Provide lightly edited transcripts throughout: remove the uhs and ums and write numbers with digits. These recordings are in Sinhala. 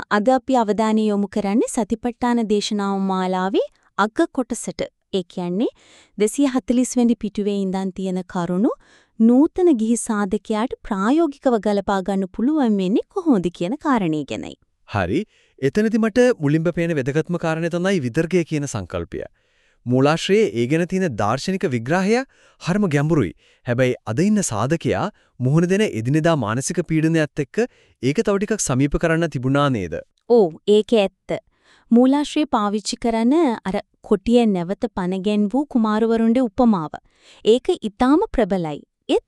අද අපි අවධානය යොමු කරන්නේ සතිපට්ඨාන දේශනාව මාලාවේ අග කොටසට. ඒ කියන්නේ 240 වෙනි පිටුවේ ඉඳන් තියෙන කරුණු නූතන ගිහි සාධකයාට ප්‍රායෝගිකව ගලපා ගන්න පුළුවන් වෙන්නේ කොහොමද කියන කාරණේ ගැනයි. හරි. එතනදි මට මුලින්ම පේන වැදගත්ම කාරණේ තමයි විතර්කය කියන සංකල්පය. මූලාශ්‍රයේ ඒ ගැන තියෙන දාර්ශනික විග්‍රහය හරිම ගැඹුරුයි. හැබැයි අද ඉන්න සාධකයා මුහුණ දෙන එදිනෙදා මානසික පීඩනයත් එක්ක ඒක තව ටිකක් සමීප කරන්න තිබුණා නේද? ඔව් ඒක ඇත්ත. මූලාශ්‍රය පාවිච්චි කරන අර කොටියේ නැවත පනගෙන් වූ කුමාරවරුන්ගේ උපමාව. ඒක ඊටාම ප්‍රබලයි.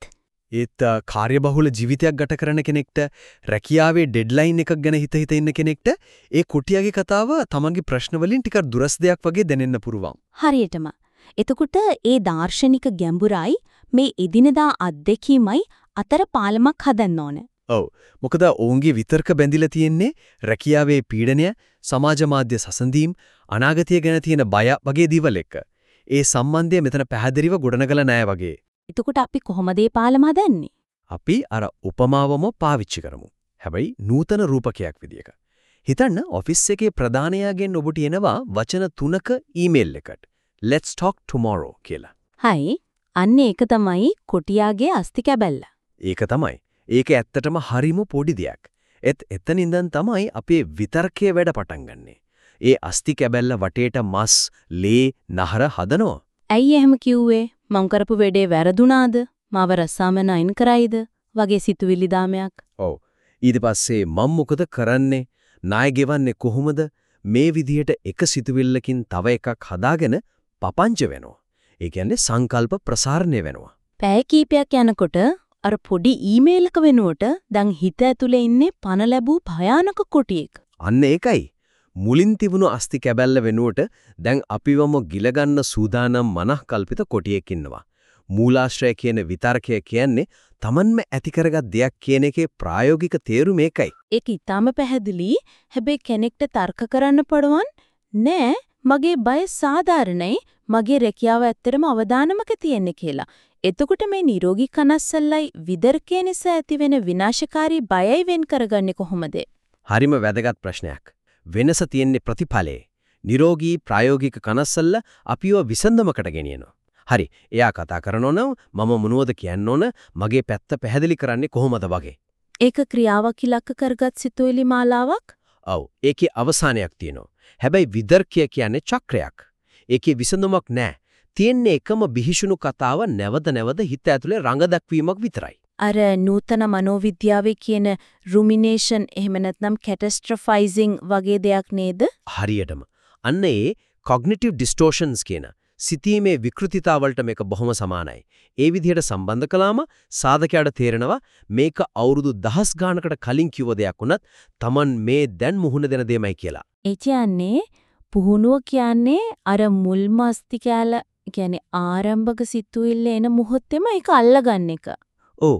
ඒත් කාර්යබහුල ජීවිතයක් ගත කරන කෙනෙක්ට රැකියාවේ ඩෙඩ්ලයින් එකක් ගැන හිත ඉන්න කෙනෙක්ට ඒ කුටියාගේ කතාව තමන්ගේ ප්‍රශ්න වලින් ටිකක් දුරස් දෙයක් වගේ දැනෙන්න පුරුවන්. හරියටම. එතකොට ඒ දාර්ශනික ගැඹුරයි මේ එදිනදා අත්දැකීමයි අතර පාලමක් හදන්න ඕන. ඔව්. මොකද ඔවුන්ගේ විතර්ක බැඳිලා තියෙන්නේ රැකියාවේ පීඩනය, සමාජ මාධ්‍ය සසඳීම්, අනාගතය ගැන තියෙන බය වගේ දේවල් එක්ක. ඒ සම්බන්ධය මෙතන පැහැදිලිව ගොඩනගලා නැහැ වගේ. එතකොට අපි කොහොමද මේ පාලම හදන්නේ? අපි අර උපමාවම පාවිච්චි කරමු. හැබැයි නූතන රූපකයක් විදියක. හිතන්න ඔෆිස් එකේ ප්‍රධානයාගෙන් ඔබට එනවා වචන 3ක ඊමේල් එකකට. Let's talk tomorrow කියලා. හයි. අන්න ඒක තමයි කොටියාගේ අස්ති කැබැල්ල. ඒක තමයි. ඒක ඇත්තටම හරිම පොඩි දෙයක්. එතන ඉඳන් තමයි අපේ විතර්කයේ වැඩ පටන් ගන්නෙ. ඒ අස්ති කැබැල්ල වටේට මස්, ලේ, නහර හදනවා. ඇයි එහෙම කිව්වේ? මං කරපු වැඩේ වැරදුනාද? මාව රස්සාවෙන් අයින් කරයිද? වගේ සිතුවිලි දාමයක්. ඔව්. ඊට පස්සේ මම මොකද කරන්නේ? ණය ගෙවන්නේ කොහොමද? මේ විදිහට එක සිතුවිල්ලකින් තව එකක් හදාගෙන පපංච වෙනවා. ඒ කියන්නේ සංකල්ප ප්‍රසාරණය වෙනවා. පැය කීපයක් යනකොට අර පොඩි ඊමේල් එක වෙනුවට දැන් හිත ඇතුලේ ඉන්නේ පණ ලැබූ භයානක කොටියෙක්. අන්න ඒකයි. මුලින් තිබුණු අස්ති කැබැල්ල වෙනුවට දැන් අපිවම ගිලගන්න සූදානම් මනහකල්පිත කොටියෙක් ඉන්නවා. මූලාශ්‍රය කියන විතර්කය කියන්නේ Tamanම ඇති කරගත් දෙයක් කියන එකේ ප්‍රායෝගික තේරුම ඒකයි. ඒක ඊටාම පැහැදිලි. හැබැයි කෙනෙක්ට තර්ක කරන්න පුළුවන් නෑ මගේ බය සාධාරණයි මගේ රැකියාව ඇත්තටම අවදානමක තියෙන්නේ කියලා. එතකොට මේ නිරෝගී කනස්සල්ලයි විදර්කය නිසා ඇතිවෙන විනාශකාරී බයයි වෙන් කරගන්නේ කොහොමද? හරිම වැදගත් ප්‍රශ්නයක්. වෙනස තියෙන්නේ ප්‍රතිඵලයේ. නිරෝගී ප්‍රායෝගික කනස්සල්ල අපිව විසඳමකට ගෙනියනවා. හරි. එයා කතා කරනෝ නම් මම මොනවද කියන්න ඕන? මගේ පැත්ත පැහැදිලි කරන්නේ කොහොමද වගේ. ඒක ක්‍රියාවක් ඉලක්ක කරගත් සිතුවිලි මාලාවක්? ඔව්. ඒකේ අවසානයක් තියෙනවා. හැබැයි විදර්කය කියන්නේ චක්‍රයක්. ඒකේ විසඳුමක් නැහැ. තියෙන්නේ එකම බිහිසුණු කතාව නැවත නැවත හිත ඇතුලේ රඟ දක්වීමක් විතරයි. අර නූතන මනෝවිද්‍යාවේ කියන රුමිනේෂන් එහෙම නැත්නම් කැටස්ට්‍රොෆයිසිං වගේ දෙයක් නේද? හරියටම. අන්න ඒ කොග්නිටිව් ඩිස්ටෝෂන්ස් කියන සිතීමේ විකෘතිතාවලට මේක බොහොම සමානයි. ඒ විදිහට සම්බන්ධ කළාම සාධකයට තේරෙනවා මේක අවුරුදු දහස් ගානකට කලින් කිව්ව දෙයක් වුණත් Taman මේ දැන් මුහුණ දෙන දෙයමයි කියලා. ඒ කියන්නේ පුහුණුව කියන්නේ අර මුල්ම අස්ති කැල කියන්නේ ආරම්භක සිතුවිල්ල එන මොහොතේම ඒක අල්ලගන්න එක. ඔව්.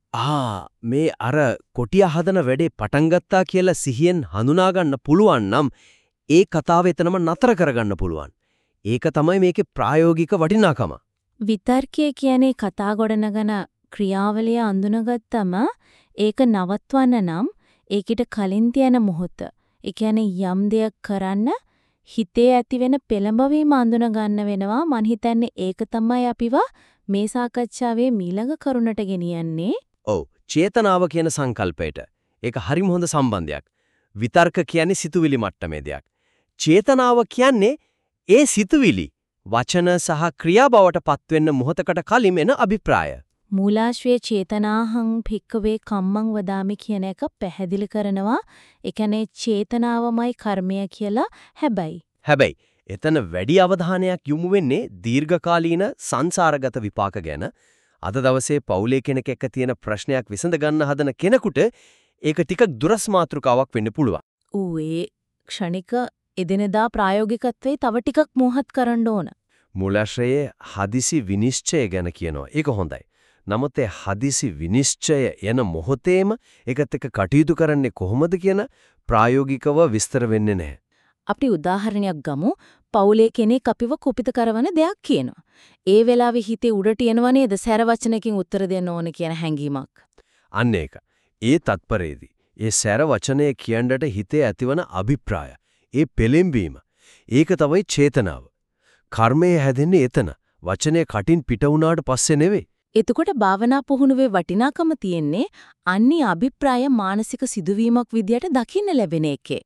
මේ අර කොටිය හදන වැඩේ පටන් ගත්තා කියලා සිහියෙන් හඳුනා ගන්න පුළුවන් නම් ඒ කතාව එතනම නතර කරගන්න පුළුවන්. ඒක තමයි මේකේ ප්‍රායෝගික වටිනාකම. විතර්කය කියන්නේ කතා ගොඩනගන ක්‍රියාවලිය අඳුනගත්තම ඒක නවත්වන්න නම් ඒකිට කලින් තියෙන මොහොත. ඒ කියන්නේ යම් දෙයක් කරන්න හිතේ ඇතිවෙන පෙළඹවීම අඳුන ගන්න වෙනවා. මං හිතන්නේ ඒක තමයි අපිව මේ සාකච්ඡාවේ මීළඟ කරුණට ගෙනියන්නේ. ඔව්. චේතනාව කියන සංකල්පයට. ඒක හරිම හොඳ සම්බන්ධයක්. විතර්ක කියන්නේ සිතුවිලි මට්ටමේ දෙයක්. චේතනාව කියන්නේ ඒ සිතුවිලි වචන සහ ක්‍රියා බවට පත්වෙන්න මොහොතකට කලින් එන අභිප්‍රාය. මූලාශ්‍රයේ චේතනාහං භික්කවේ කම්මං වදාමි කියන එක පැහැදිලි කරනවා. ඒ කියන්නේ චේතනාවමයි කර්මය කියලා. හැබැයි එතන වැඩි අවධානයක් යොමු වෙන්නේ දීර්ඝකාලීන සංසාරගත විපාක ගැන. අද දවසේ පවුලේ කෙනෙක් එක්ක තියෙන ප්‍රශ්නයක් විසඳ ගන්න හදන කෙනෙකුට ඒක ටිකක් දුරස් මාතෘකාවක් වෙන්න පුළුවන්. ඒ ක්ෂණික එදිනෙදා ප්‍රායෝගිකත්වයේ තව ටිකක් මොහත් කරන්න ඕන. මූලාශ්‍රයේ හදිසි විනිශ්චය ගැන කියනවා. ඒක හොඳයි. නමුත් ඒ හදිසි විනිශ්චය යන මොහොතේම ඒකත් එක්ක කටයුතු කරන්නේ කොහොමද කියන ප්‍රායෝගිකව විස්තර වෙන්නේ නැහැ. අපි උදාහරණයක් ගමු. පවුලේ කෙනෙක් අපිව කුපිත කරන දෙයක් කියනවා. ඒ වෙලාවේ හිතේ උඩට එනව නේද සැර වචනකින් උත්තර දෙන්න ඕන කියන හැඟීමක්. අන්න ඒක. ඒ තත්පරේදී ඒ සැර වචනය කියන්නට හිතේ ඇතිවන අභිප්‍රාය, ඒ පෙළෙම්බීම, ඒක තමයි චේතනාව. කර්මය හැදෙන්නේ එතන. වචනය කටින් පිට වුණාට පස්සේ නෙවෙයි. එතකොට භාවනා පුහුණුවේ වටිනාකම තියෙන්නේ අන්නේ අභිප්‍රාය මානසික සිදුවීමක් විදියට දකින්න ලැබෙන එකේ.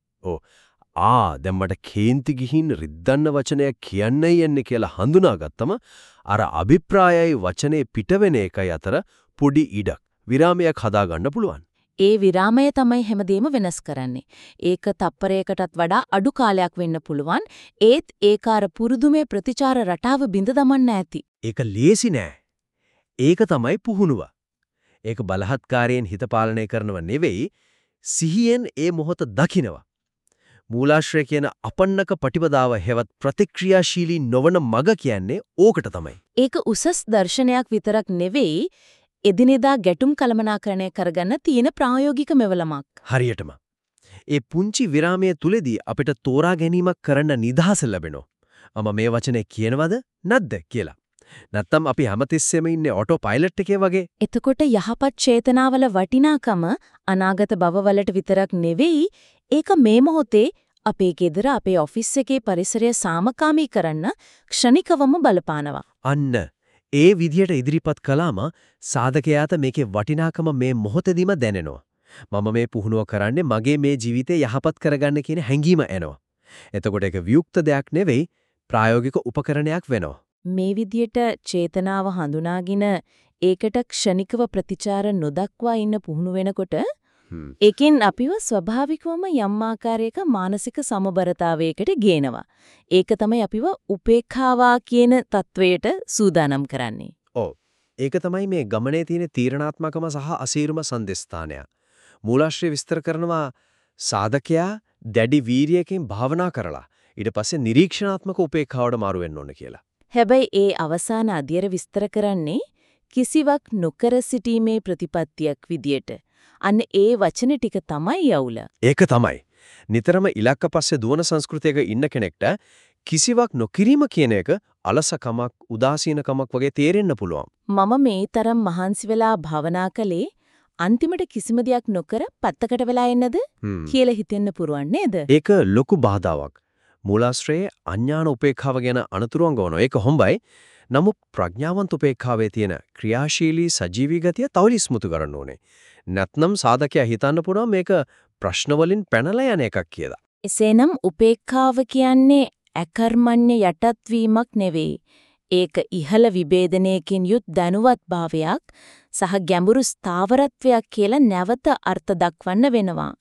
දැන් මට කේන්ති ගිහින් රිද්දන්න වචනයක් කියන්නයි යන්නේ කියලා හඳුනාගත්තම අර අභිප්‍රායයි වචනේ පිටවෙන එකයි අතර පොඩි ඉඩක් විරාමයක් හදාගන්න පුළුවන්. ඒ විරාමය තමයි හැමදේම වෙනස් කරන්නේ. ඒක තප්පරයකටත් වඩා අඩු කාලයක් වෙන්න පුළුවන්. ඒත් ඒක අර පුරුදුමේ ප්‍රතිචාර රටාව බිඳ දමන්න ඇති. ඒක ලේසි නෑ. ඒක තමයි පුහුණුව. ඒක බලහත්කාරයෙන් හිත පාලනය කරනව නෙවෙයි, සිහියෙන් ඒ මොහොත දකිනවා. මූලාශ්‍රය කියන අපන්නක ප්‍රතිපදාව හැවත් ප්‍රතික්‍රියාශීලී නොවන මග කියන්නේ ඕකට තමයි. ඒක උසස් දර්ශනයක් විතරක් නෙවෙයි, එදිනෙදා ගැටුම් කළමනාකරණය කරගන්න තියෙන ප්‍රායෝගික මෙවලමක්. හරියටම. ඒ පුංචි විරාමයේ තුලදී අපිට තෝරා ගැනීමක් කරන්න නිදහස ලැබෙනවා. මේ වචනේ කියනවද නැද්ද කියලා. නැත්තම් අපි හැමතිස්සෙම ඉන්නේ ඔටෝ පයිලට් එකේ වගේ. එතකොට යහපත් චේතනාවල වටිනාකම අනාගත භවවලට විතරක් නෙවෙයි, ඒක මේ මොහොතේ අපේ ගෙදර, අපේ ඔෆිස් එකේ පරිසරය සාමකාමී කරන්න ක්ෂණිකවම බලපානවා. අන්න ඒ විදියට ඉදිරිපත් කළාම සාධකයාට මේකේ වටිනාකම මේ මොහොතේදීම දැනෙනවා. මම මේ පුහුණුව කරන්නේ මගේ මේ ජීවිතය යහපත් කරගන්න කියන හැඟීම එනවා. එතකොට ඒක වියුක්ත දෙයක් නෙවෙයි, ප්‍රායෝගික උපකරණයක් වෙනවා. මේ විදියට චේතනාව හඳුනාගෙන ඒකට ක්ෂණිකව ප්‍රතිචාර නොදක්වා ඉන්න පුහුණු වෙනකොට ඒකෙන් අපිව ස්වභාවිකවම යම් ආකාරයක මානසික සමබරතාවයකට ගේනවා. ඒක තමයි අපිව උපේක්ඛාවා කියන තත්වයට සූදානම් කරන්නේ. ඒක තමයි මේ ගමනේ තියෙන තීරණාත්මකම සහ අසීරුම සම්දිස්ථානය. මූලාශ්‍රය විස්තර කරනවා සාධකයා දැඩි වීරියකින් භාවනා කරලා ඊට පස්සේ නිරීක්ෂණාත්මක උපේක්ඛාවට මාරු වෙන්න ඕන කියලා. හැබැයි ඒ අවසාන අධ්‍යයන විස්තර කරන්නේ කිසිවක් නොකර සිටීමේ ප්‍රතිපත්තියක් විදියට. අන්න ඒ වචන ටික තමයි යවුල. ඒක තමයි. නිතරම ඉලක්ක පස්සේ දුවන සංස්කෘතියක ඉන්න කෙනෙක්ට කිසිවක් නොකිරීම කියන එක අලසකමක්, උදාසීනකමක් වගේ තේරෙන්න පුළුවන්. මම මේ තරම් මහන්සි වෙලා භවනා කළේ අන්තිමට කිසිම දෙයක් නොකර පැත්තකට වෙලා ඉන්නද කියලා හිතෙන්න පුරුවන් නේද? ඒක ලොකු බාධාවක්. මූලාශ්‍රයේ අඥාන උපේක්ඛාව ගැන අනතුරුවන් ගවනවා. ඒක හොම්බයි. නමුත් ප්‍රඥාවන්ත උපේක්ඛාවේ තියෙන ක්‍රියාශීලී සජීවී ගතිය තවලිස්මුතු කරන්න ඕනේ. නැත්නම් සාධකයා හිතන්න පුළුවන් මේක ප්‍රශ්න වලින් පැනලා යන එකක් කියලා. එසේනම් උපේක්ඛාව කියන්නේ අකර්මණ්‍ය යටත් වීමක් නෙවෙයි. ඒක ඉහළ විභේදනයකින් යුත් දැනුවත් භාවයක් සහ ගැඹුරු ස්ථාවරත්වයක් කියලා නැවත අර්ථ දක්වන්න වෙනවා.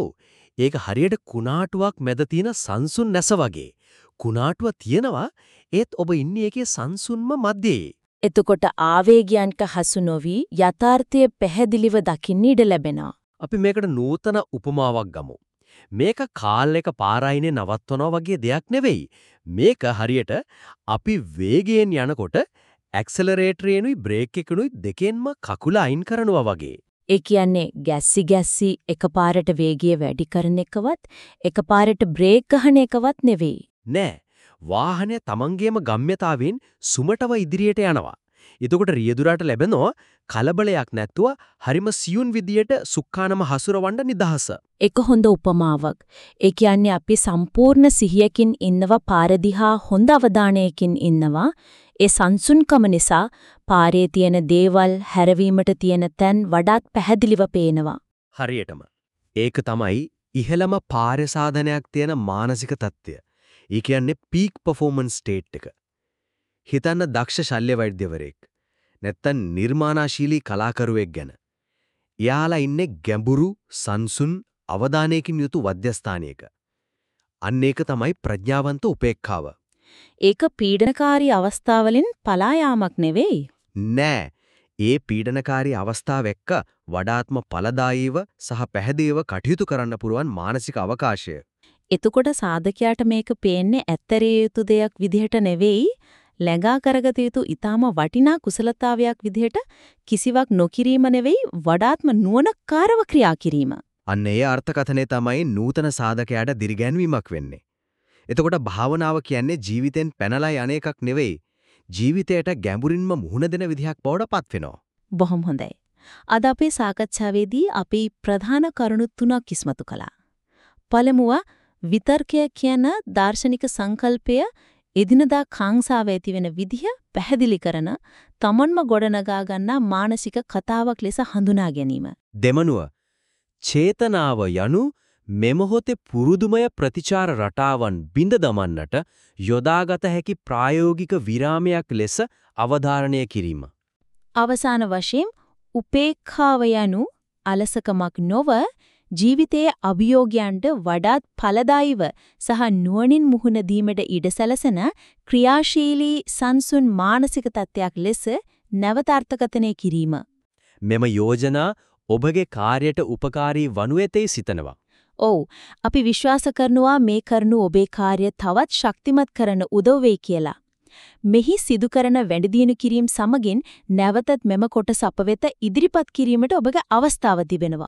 ඒක හරියට කුණාටුවක් මැද තියෙන සංසුන් නැස වගේ. කුණාටුව තියෙනවා ඒත් ඔබ ඉන්නේ ඒකේ සංසුන්ම මැදේ. එතකොට ආවේගයන්ට හසු නොවි යථාර්ථය පැහැදිලිව දකින්න ඉඩ ලැබෙනවා. අපි මේකට නූතන උපමාවක් ගමු. මේක කාල් එක පාරයිනේ නවත්වනවා වගේ දෙයක් නෙවෙයි. මේක හරියට අපි වේගයෙන් යනකොට ඇක්සලරේටරේනුයි බ්‍රේක් එකනුයි දෙකෙන්ම කකුල අයින් කරනවා වගේ. ඒ කියන්නේ ගැස්සි එකපාරට වේගය වැඩි කරන එකවත් එකපාරට බ්‍රේක් ගහන එකවත් නෙවෙයි. නෑ. වාහනය තමන්ගේම ගම්‍යතාවෙන් සුමටව ඉදිරියට යනවා. එතකොට රියදුරාට ලැබෙනවා කලබලයක් නැතුව හරිම සියුන් විදියට සුක්කානම හසුරවන්න නිදහස. ඒක හොඳ උපමාවක්. ඒ කියන්නේ අපි සම්පූර්ණ සිහියකින් ඉන්නවා පාර දිහා හොඳ අවධානයකින් ඉන්නවා. ඒ සංසුන්කම නිසා පාරේ තියෙන දේවල් හැරවීමට තියෙන තැන් වඩාත් පැහැදිලිව පේනවා. හරියටම. ඒක තමයි ඉහළම පාර සාධනයක් තියෙන මානසික තත්ත්වය. ඒ කියන්නේ පීක් පර්ෆෝමන්ස් ස්ටේට් එක. හිතන්න දක්ෂ ශල්‍ය වෛද්‍යවරයෙක් නැත්තම් නිර්මාණශීලී කලාකරුවෙක් ගැන. එයාලා ඉන්නේ ගැඹුරු සංසුන් අවධානයකින් යුතු වද්‍යස්ථානයක. අන්න ඒක තමයි ප්‍රඥාවන්ත උපේක්ඛාව. ඒක පීඩනකාරී අවස්ථාවලින් පලා යාමක් නෙවෙයි. නෑ. ඒ පීඩනකාරී අවස්ථාව එක්ක වඩාත්ම ඵලදායීව සහ පැහැදිලිව කටයුතු කරන්න පුරුවන් මානසික අවකාශය. එතකොට සාධකයාට මේක පේන්නේ ඇත්තරිය යුතු දෙයක් විදිහට නෙවෙයි, ලැඟා කරගත යුතු ඊටාම වටිනා කුසලතාවයක් විදිහට කිසිවක් නොකිරීම නෙවෙයි, වඩාත්ම නුවණකාරව ක්‍රියා කිරීම. අන්න ඒ අර්ථකථනය තමයි නූතන සාධකයාට දිරිගැන්වීමක් වෙන්නේ. එතකොට භාවනාව කියන්නේ ජීවිතෙන් පැනලා යන එකක් නෙවෙයි, ජීවිතයට ගැඹුරින්ම මුහුණ දෙන විදිහක් බවට පත් වෙනවා. බොහොම හොඳයි. අද අපේ සාකච්ඡාවේදී අපි ප්‍රධාන කරුණු තුනක් ඉස්මතු කළා. පළමුව විතර්කය කියන දාර්ශනික සංකල්පය එදිනදා කාංසාව ඇති වෙන විදිහ පැහැදිලි කරන තමන්ම ගොඩනගා ගන්නා මානසික කතාවක් ලෙස හඳුනා ගැනීම. දෙමනුව චේතනාව යනු මෙමොහොතේ පුරුදුමය ප්‍රතිචාර රටාවන් බිඳ දමන්නට යොදාගත හැකි ප්‍රායෝගික විරාමයක් ලෙස අවධාරණය කිරීම. අවසාන වශයෙන් උපේක්ඛාව යනු අලසකමක් නොව ජීවිතයේ අභියෝගයන්ට වඩාත් ඵලදායීව සහ නුවණින් මුහුණ දීමට ඉඩ සැලසෙන ක්‍රියාශීලී සංසුන් මානසික තත්ත්වයක් ලෙස නැවත අර්ථකථනය කිරීම. මෙම යෝජනා ඔබගේ කාර්යයට උපකාරී වනු ඇතේ සිතනවා. ඔව් අපි විශ්වාස කරනවා මේ කරුණු ඔබේ කාර්යය තවත් ශක්තිමත් කරන උදව් වෙයි කියලා. මෙහි සිදු කරන වැඩිදියුණු කිරීම සමගින් නැවතත් මෙම කොටස අප වෙත ඉදිරිපත් කිරීමට ඔබගේ අවස්ථාව තිබෙනවා.